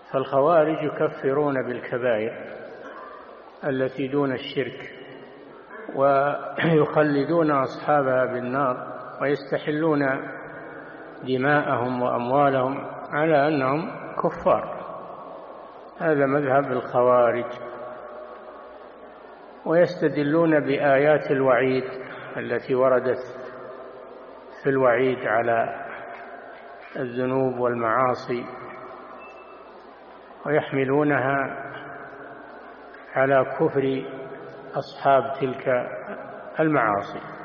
فالخوارج يكفرون بالكبائر التي دون الشرك، ويخلدون أصحابها بالنار، ويستحلون دماءهم وأموالهم على أنهم كفار. هذا مذهب الخوارج. ويستدلون بآيات الوعيد التي وردت في الوعيد على الذنوب والمعاصي، ويحملونها على كفر أصحاب تلك المعاصي.